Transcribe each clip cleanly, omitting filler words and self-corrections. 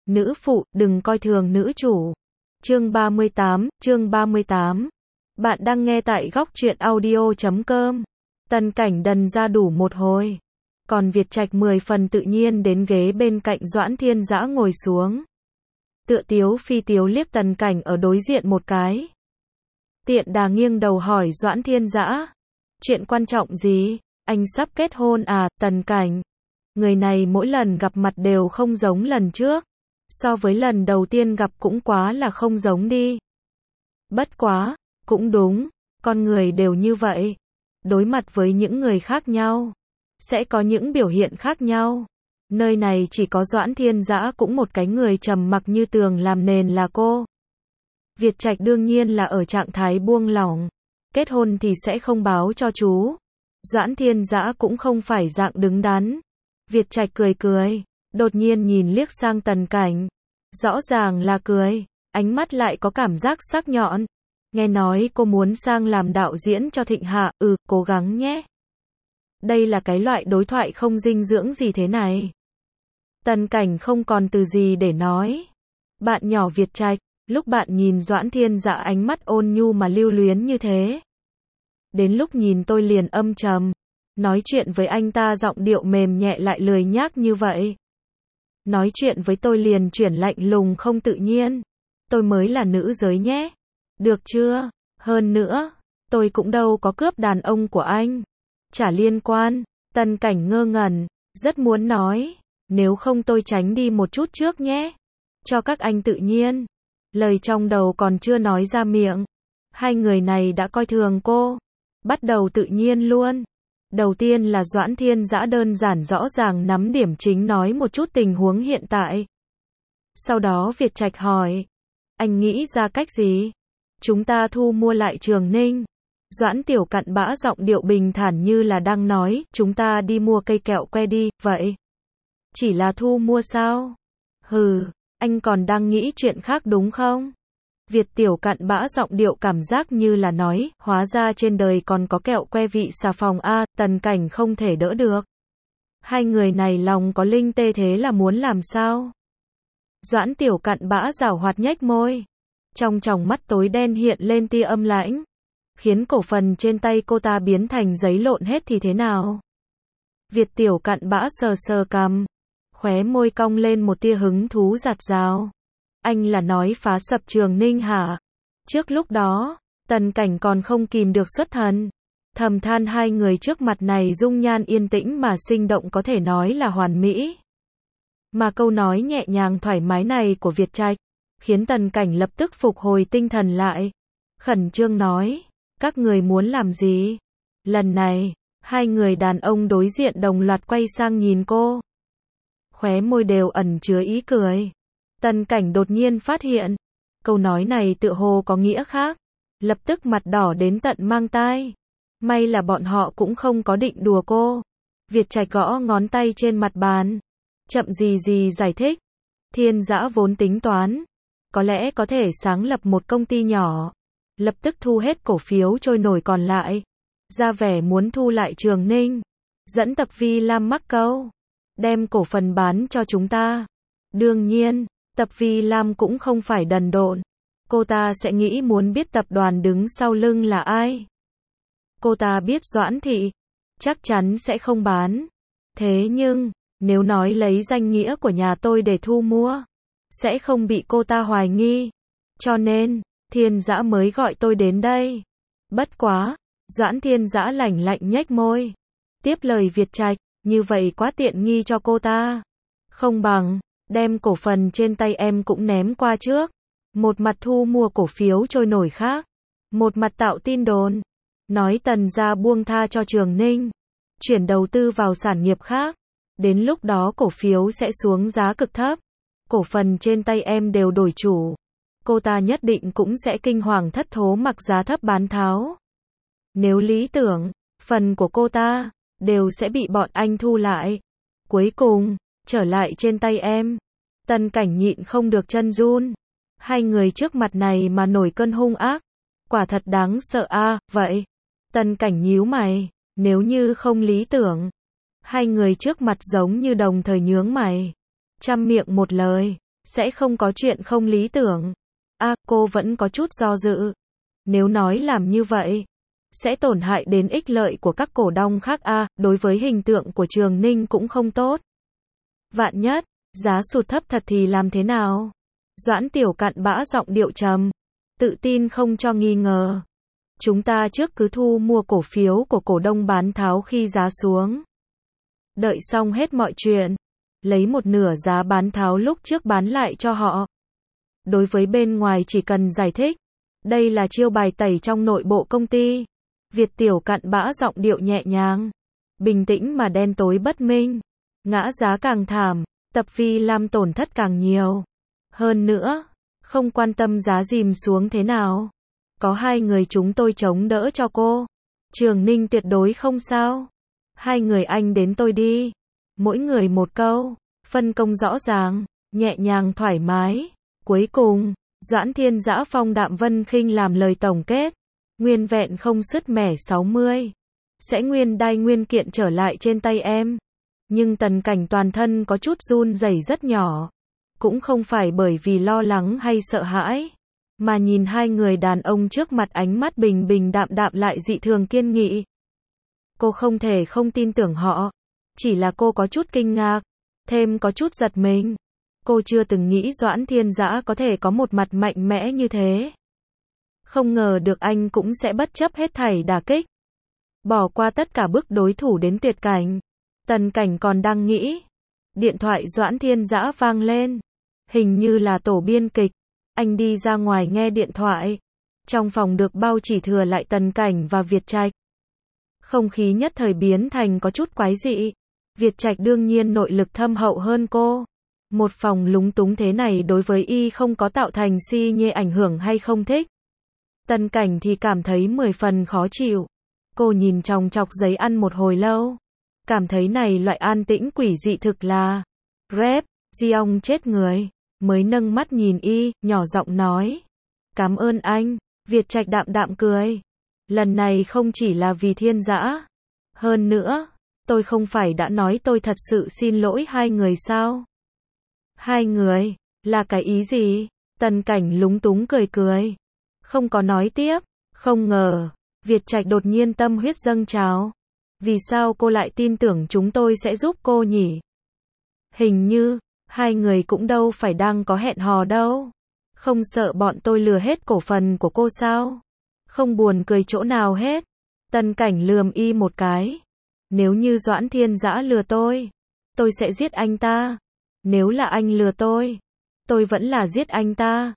Nữ phụ, đừng coi thường nữ chủ. Chương 38. Bạn đang nghe tại góc truyện audio.com. Tần Cảnh đần ra đủ một hồi. Còn Việt Trạch 10 phần tự nhiên đến ghế bên cạnh Doãn Thiên Dã ngồi xuống. Tựa tiếu phi tiếu liếc Tần Cảnh ở đối diện một cái. Tiện đà nghiêng đầu hỏi Doãn Thiên Dã. Chuyện quan trọng gì? Anh sắp kết hôn à, Tần Cảnh? Người này mỗi lần gặp mặt đều không giống lần trước. So với lần đầu tiên gặp cũng quá là không giống đi. Bất quá, cũng đúng, con người đều như vậy. Đối mặt với những người khác nhau, sẽ có những biểu hiện khác nhau. Nơi này chỉ có Doãn Thiên Dã cũng một cái người trầm mặc như tường làm nền là cô. Việt Trạch đương nhiên là ở trạng thái buông lỏng. Kết hôn thì sẽ không báo cho chú. Doãn Thiên Dã cũng không phải dạng đứng đắn. Việt Trạch cười, đột nhiên nhìn liếc sang Tần Cảnh. Rõ ràng là cười, ánh mắt lại có cảm giác sắc nhọn. Nghe nói cô muốn sang làm đạo diễn cho Thịnh Hạ, cố gắng nhé. Đây là cái loại đối thoại không dinh dưỡng gì thế này. Tần Cảnh không còn từ gì để nói. Bạn nhỏ Việt Trạch, lúc bạn nhìn Doãn Thiên Dã ánh mắt ôn nhu mà lưu luyến như thế. Đến lúc nhìn tôi liền âm trầm. Nói chuyện với anh ta giọng điệu mềm nhẹ lại lười nhác như vậy. Nói chuyện với tôi liền chuyển lạnh lùng không tự nhiên. Tôi mới là nữ giới nhé. Được chưa? Hơn nữa, tôi cũng đâu có cướp đàn ông của anh. Chả liên quan. Tần Cảnh ngơ ngẩn, rất muốn nói. Nếu không tôi tránh đi một chút trước nhé. Cho các anh tự nhiên. Lời trong đầu còn chưa nói ra miệng. Hai người này đã coi thường cô. Bắt đầu tự nhiên luôn. Đầu tiên là Doãn Thiên Dã đơn giản rõ ràng nắm điểm chính nói một chút tình huống hiện tại. Sau đó Việt Trạch hỏi. Anh nghĩ ra cách gì? Chúng ta thu mua lại Trường Ninh. Doãn Tiểu Cặn bã giọng điệu bình thản như là đang nói, chúng ta đi mua cây kẹo que đi, vậy. Chỉ là thu mua sao? Hừ, anh còn đang nghĩ chuyện khác đúng không? Việt Tiểu Cặn bã giọng điệu cảm giác như là nói, hóa ra trên đời còn có kẹo que vị xà phòng a, Tần Cảnh không thể đỡ được. Hai người này lòng có linh tê thế là muốn làm sao? Doãn Tiểu Cặn bã giảo hoạt nhếch môi. Trong tròng mắt tối đen hiện lên tia âm lãnh. Khiến cổ phần trên tay cô ta biến thành giấy lộn hết thì thế nào? Việt Tiểu Cặn bã sờ cằm. Khóe môi cong lên một tia hứng thú giạt rào. Anh là nói phá sập Trường Ninh hả? Trước lúc đó, Tần Cảnh còn không kìm được xuất thần. Thầm than hai người trước mặt này dung nhan yên tĩnh mà sinh động có thể nói là hoàn mỹ. Mà câu nói nhẹ nhàng thoải mái này của Việt Trạch, khiến Tần Cảnh lập tức phục hồi tinh thần lại. Khẩn trương nói, các người muốn làm gì? Lần này, hai người đàn ông đối diện đồng loạt quay sang nhìn cô. Khóe môi đều ẩn chứa ý cười. Tần Cảnh đột nhiên phát hiện, câu nói này tựa hồ có nghĩa khác. Lập tức mặt đỏ đến tận mang tai. May là bọn họ cũng không có định đùa cô. Việt Trạch gõ ngón tay trên mặt bàn. Chậm gì giải thích. Thiên Dã vốn tính toán. Có lẽ có thể sáng lập một công ty nhỏ. Lập tức thu hết cổ phiếu trôi nổi còn lại. Ra vẻ muốn thu lại Trường Ninh. Dẫn Tập Vi Lam mắc câu. Đem cổ phần bán cho chúng ta. Đương nhiên, Tập Vi Lam cũng không phải đần độn. Cô ta sẽ nghĩ muốn biết tập đoàn đứng sau lưng là ai. Cô ta biết Doãn Thị. Chắc chắn sẽ không bán. Thế nhưng, nếu nói lấy danh nghĩa của nhà tôi để thu mua, sẽ không bị cô ta hoài nghi. Cho nên, Thiên Dã mới gọi tôi đến đây. Bất quá, Doãn Thiên Dã lạnh lạnh nhếch môi. Tiếp lời Việt Trạch, như vậy quá tiện nghi cho cô ta. Không bằng, đem cổ phần trên tay em cũng ném qua trước. Một mặt thu mua cổ phiếu trôi nổi khác. Một mặt tạo tin đồn. Nói Tần gia buông tha cho Trường Ninh. Chuyển đầu tư vào sản nghiệp khác. Đến lúc đó cổ phiếu sẽ xuống giá cực thấp. Cổ phần trên tay em đều đổi chủ. Cô ta nhất định cũng sẽ kinh hoàng thất thố mặc giá thấp bán tháo. Nếu lý tưởng, phần của cô ta, đều sẽ bị bọn anh thu lại. Cuối cùng, trở lại trên tay em. Tần Cảnh nhịn không được chân run. Hai người trước mặt này mà nổi cơn hung ác. Quả thật đáng sợ a, vậy. Tần Cảnh nhíu mày, nếu như không lý tưởng. Hai người trước mặt giống như đồng thời nhướng mày. Trăm miệng một lời. sẽ không có chuyện không lý tưởng. Cô vẫn có chút do dự. Nếu nói làm như vậy, sẽ tổn hại đến ích lợi của các cổ đông khác. Đối với hình tượng của Trường Ninh cũng không tốt. Vạn nhất, giá sụt thấp thật thì làm thế nào? Doãn Tiểu Cặn bã giọng điệu trầm, tự tin không cho nghi ngờ. Chúng ta trước cứ thu mua cổ phiếu của cổ đông bán tháo khi giá xuống. Đợi xong hết mọi chuyện, lấy một nửa giá bán tháo lúc trước bán lại cho họ. Đối với bên ngoài chỉ cần giải thích, đây là chiêu bài tẩy trong nội bộ công ty. Việt Tiểu Cặn bã giọng điệu nhẹ nhàng, bình tĩnh mà đen tối bất minh. Ngã giá càng thảm, Tập Phi Lam tổn thất càng nhiều. Hơn nữa, không quan tâm giá dìm xuống thế nào. Có hai người chúng tôi chống đỡ cho cô. Trường Ninh tuyệt đối không sao. Hai người anh đến tôi đi. Mỗi người một câu, phân công rõ ràng, nhẹ nhàng thoải mái. Cuối cùng, Doãn Thiên Dã phong đạm vân khinh làm lời tổng kết. Nguyên vẹn không sứt mẻ 60. Sẽ nguyên đai nguyên kiện trở lại trên tay em. Nhưng Tần Cảnh toàn thân có chút run rẩy rất nhỏ. Cũng không phải bởi vì lo lắng hay sợ hãi, mà nhìn hai người đàn ông trước mặt ánh mắt bình bình đạm đạm lại dị thường kiên nghị. Cô không thể không tin tưởng họ. Chỉ là cô có chút kinh ngạc, thêm có chút giật mình. Cô chưa từng nghĩ Doãn Thiên Dã có thể có một mặt mạnh mẽ như thế. Không ngờ được anh cũng sẽ bất chấp hết thảy đả kích. Bỏ qua tất cả bước đối thủ đến tuyệt cảnh. Tần Cảnh còn đang nghĩ. Điện thoại Doãn Thiên Dã vang lên. Hình như là tổ biên kịch. Anh đi ra ngoài nghe điện thoại. Trong phòng được bao chỉ thừa lại Tần Cảnh và Việt Trạch. Không khí nhất thời biến thành có chút quái dị. Việt Trạch đương nhiên nội lực thâm hậu hơn cô. Một phòng lúng túng thế này đối với y không có tạo thành si nhê ảnh hưởng hay không thích. Tần Cảnh thì cảm thấy 10 phần khó chịu. Cô nhìn chòng chọc giấy ăn một hồi lâu. Cảm thấy này loại an tĩnh quỷ dị thực là rep, Giong chết người. Mới nâng mắt nhìn y, nhỏ giọng nói. Cảm ơn anh. Việt Trạch đạm đạm cười. Lần này không chỉ là vì Thiên Dã. Hơn nữa, tôi không phải đã nói tôi thật sự xin lỗi hai người sao? Hai người, là cái ý gì? Tần Cảnh lúng túng cười cười. Không có nói tiếp. Không ngờ, Việt Trạch đột nhiên tâm huyết dâng trào. Vì sao cô lại tin tưởng chúng tôi sẽ giúp cô nhỉ? Hình như, hai người cũng đâu phải đang có hẹn hò đâu. Không sợ bọn tôi lừa hết cổ phần của cô sao? Không buồn cười chỗ nào hết. Tần Cảnh lườm y một cái. Nếu như Doãn Thiên Dã lừa tôi sẽ giết anh ta. Nếu là anh lừa tôi vẫn là giết anh ta.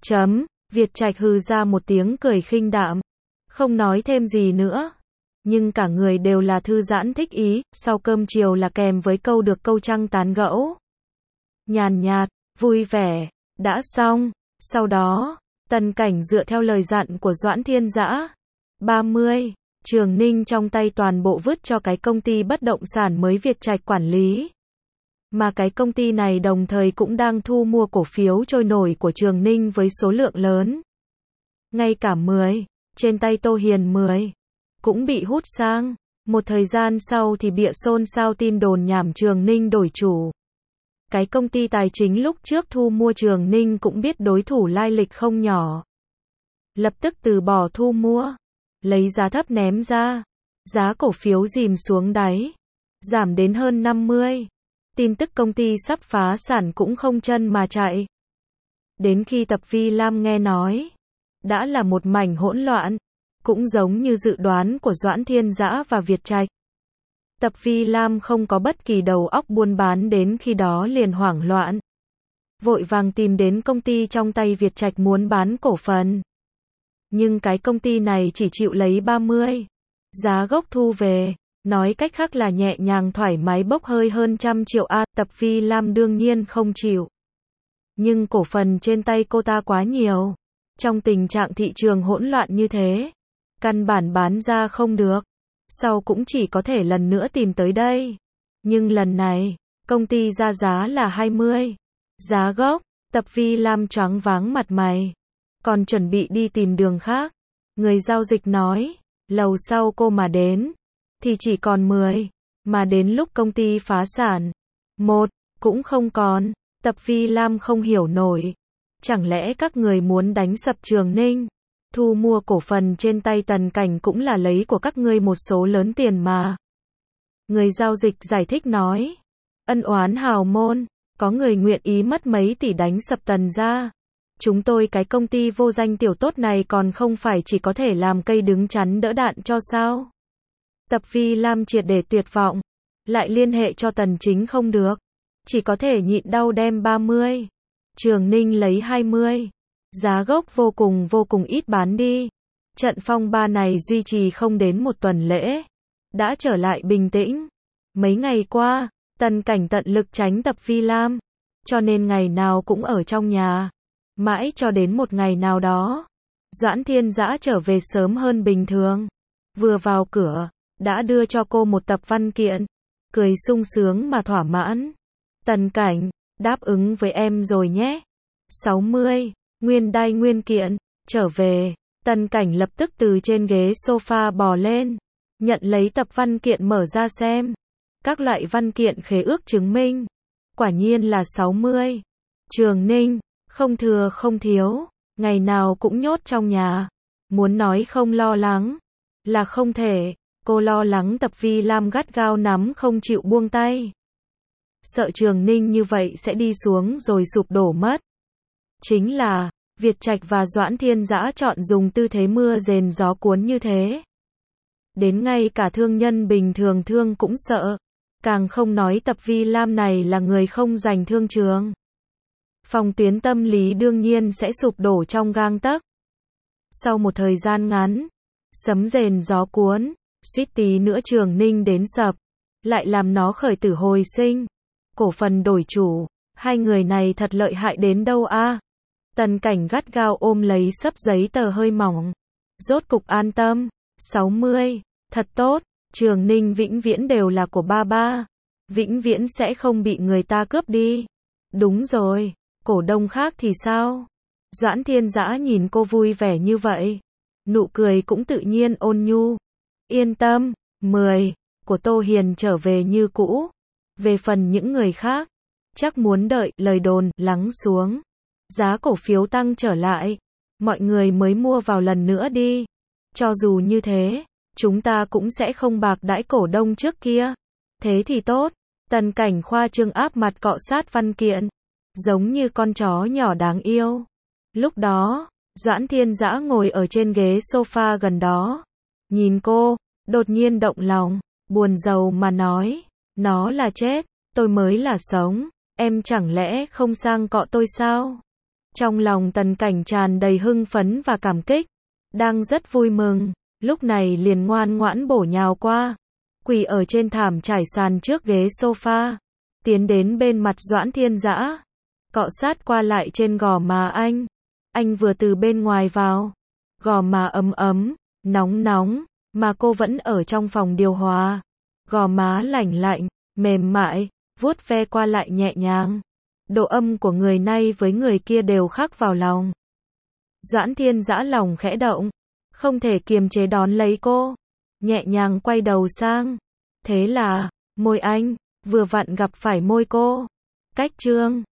Việt Trạch hừ ra một tiếng cười khinh đạm. Không nói thêm gì nữa. Nhưng cả người đều là thư giãn thích ý. Sau cơm chiều là kèm với câu được câu trăng tán gẫu. Nhàn nhạt, vui vẻ. Đã xong. Sau đó, Tần Cảnh dựa theo lời dặn của Doãn Thiên Dã. 30. Trường Ninh trong tay toàn bộ vứt cho cái công ty bất động sản mới Việt Trạch quản lý. Mà cái công ty này đồng thời cũng đang thu mua cổ phiếu trôi nổi của Trường Ninh với số lượng lớn. Ngay cả 10, trên tay Tô Hiền 10, cũng bị hút sang. Một thời gian sau thì bịa xôn xao tin đồn nhảm Trường Ninh đổi chủ. Cái công ty tài chính lúc trước thu mua Trường Ninh cũng biết đối thủ lai lịch không nhỏ. Lập tức từ bỏ thu mua. Lấy giá thấp ném ra. Giá cổ phiếu dìm xuống đáy. Giảm đến hơn 50. Tin tức công ty sắp phá sản cũng không chân mà chạy. Đến khi Tập Phi Lam nghe nói, đã là một mảnh hỗn loạn. Cũng giống như dự đoán của Doãn Thiên Dã và Việt Trạch. Tập Phi Lam không có bất kỳ đầu óc buôn bán đến khi đó liền hoảng loạn. Vội vàng tìm đến công ty trong tay Việt Trạch muốn bán cổ phần. Nhưng cái công ty này chỉ chịu lấy 30. Giá gốc thu về. Nói cách khác là nhẹ nhàng thoải mái bốc hơi hơn 100 triệu. Tập Phi Lam đương nhiên không chịu. Nhưng cổ phần trên tay cô ta quá nhiều. Trong tình trạng thị trường hỗn loạn như thế, căn bản bán ra không được. Sau cũng chỉ có thể lần nữa tìm tới đây. Nhưng lần này, công ty ra giá là 20. Giá gốc, Tập Phi Lam choáng váng mặt mày. Còn chuẩn bị đi tìm đường khác. Người giao dịch nói, lầu sau cô mà đến, thì chỉ còn 10. Mà đến lúc công ty phá sản, 1, cũng không còn. Tập Phi Lam không hiểu nổi. Chẳng lẽ các người muốn đánh sập Trường Ninh? Thu mua cổ phần trên tay Tần Cảnh cũng là lấy của các ngươi một số lớn tiền mà. Người giao dịch giải thích nói. Ân oán hào môn, có người nguyện ý mất mấy tỷ đánh sập Tần gia. Chúng tôi cái công ty vô danh tiểu tốt này còn không phải chỉ có thể làm cây đứng chắn đỡ đạn cho sao? Tập Phi Lam triệt để tuyệt vọng. Lại liên hệ cho Tần Chính không được. Chỉ có thể nhịn đau đem 30. Trường Ninh lấy 20. Giá gốc vô cùng ít bán đi. Trận phong ba này duy trì không đến một tuần lễ. Đã trở lại bình tĩnh. Mấy ngày qua, Tần Cảnh tận lực tránh Tập Phi Lam. Cho nên ngày nào cũng ở trong nhà. Mãi cho đến một ngày nào đó. Doãn Thiên Dã trở về sớm hơn bình thường. Vừa vào cửa, đã đưa cho cô một tập văn kiện. Cười sung sướng mà thỏa mãn. Tần Cảnh, đáp ứng với em rồi nhé. 60. Nguyên đai nguyên kiện, trở về. Tần Cảnh lập tức từ trên ghế sofa bò lên. Nhận lấy tập văn kiện mở ra xem. Các loại văn kiện khế ước chứng minh. Quả nhiên là 60. Trường Ninh, không thừa không thiếu. Ngày nào cũng nhốt trong nhà. Muốn nói không lo lắng. Là không thể. Cô lo lắng Tập Phi Lam gắt gao nắm không chịu buông tay. Sợ Trường Ninh như vậy sẽ đi xuống rồi sụp đổ mất. Chính là, Việt Trạch và Doãn Thiên Dã chọn dùng tư thế mưa rền gió cuốn như thế. Đến ngay cả thương nhân bình thường thương cũng sợ. Càng không nói Tập Phi Lam này là người không dành thương trường. Phòng tuyến tâm lý đương nhiên sẽ sụp đổ trong gang tấc. Sau một thời gian ngắn, sấm rền gió cuốn, suýt tí nữa Trường Ninh đến sập. Lại làm nó khởi tử hồi sinh. Cổ phần đổi chủ. Hai người này thật lợi hại đến đâu a? Tần Cảnh gắt gao ôm lấy xấp giấy tờ hơi mỏng. Rốt cục an tâm. 60. Thật tốt. Trường Ninh vĩnh viễn đều là của ba ba. Vĩnh viễn sẽ không bị người ta cướp đi. Đúng rồi. Cổ đông khác thì sao? Doãn Thiên Dã nhìn cô vui vẻ như vậy. Nụ cười cũng tự nhiên ôn nhu. Yên tâm. 10. Của Tô Hiền trở về như cũ. Về phần những người khác, chắc muốn đợi lời đồn lắng xuống. Giá cổ phiếu tăng trở lại. Mọi người mới mua vào lần nữa đi. Cho dù như thế, chúng ta cũng sẽ không bạc đãi cổ đông trước kia. Thế thì tốt. Tần Cảnh khoa trương áp mặt cọ sát văn kiện. Giống như con chó nhỏ đáng yêu. Lúc đó, Doãn Thiên Dã ngồi ở trên ghế sofa gần đó. Nhìn cô, đột nhiên động lòng, buồn rầu mà nói. Nó là chết, tôi mới là sống. Em chẳng lẽ không sang cọ tôi sao? Trong lòng Tần Cảnh tràn đầy hưng phấn và cảm kích. Đang rất vui mừng. Lúc này liền ngoan ngoãn bổ nhào qua. Quỳ ở trên thảm trải sàn trước ghế sofa. Tiến đến bên mặt Doãn Thiên Dã. Cọ sát qua lại trên gò má anh. Anh vừa từ bên ngoài vào. Gò má ấm ấm, nóng nóng. Mà cô vẫn ở trong phòng điều hòa. Gò má lạnh lạnh, mềm mại, vuốt ve qua lại nhẹ nhàng. Độ âm của người này với người kia đều khắc vào lòng. Doãn Thiên Dã lòng khẽ động. Không thể kiềm chế đón lấy cô. Nhẹ nhàng quay đầu sang. Thế là, môi anh, vừa vặn gặp phải môi cô. Cách chương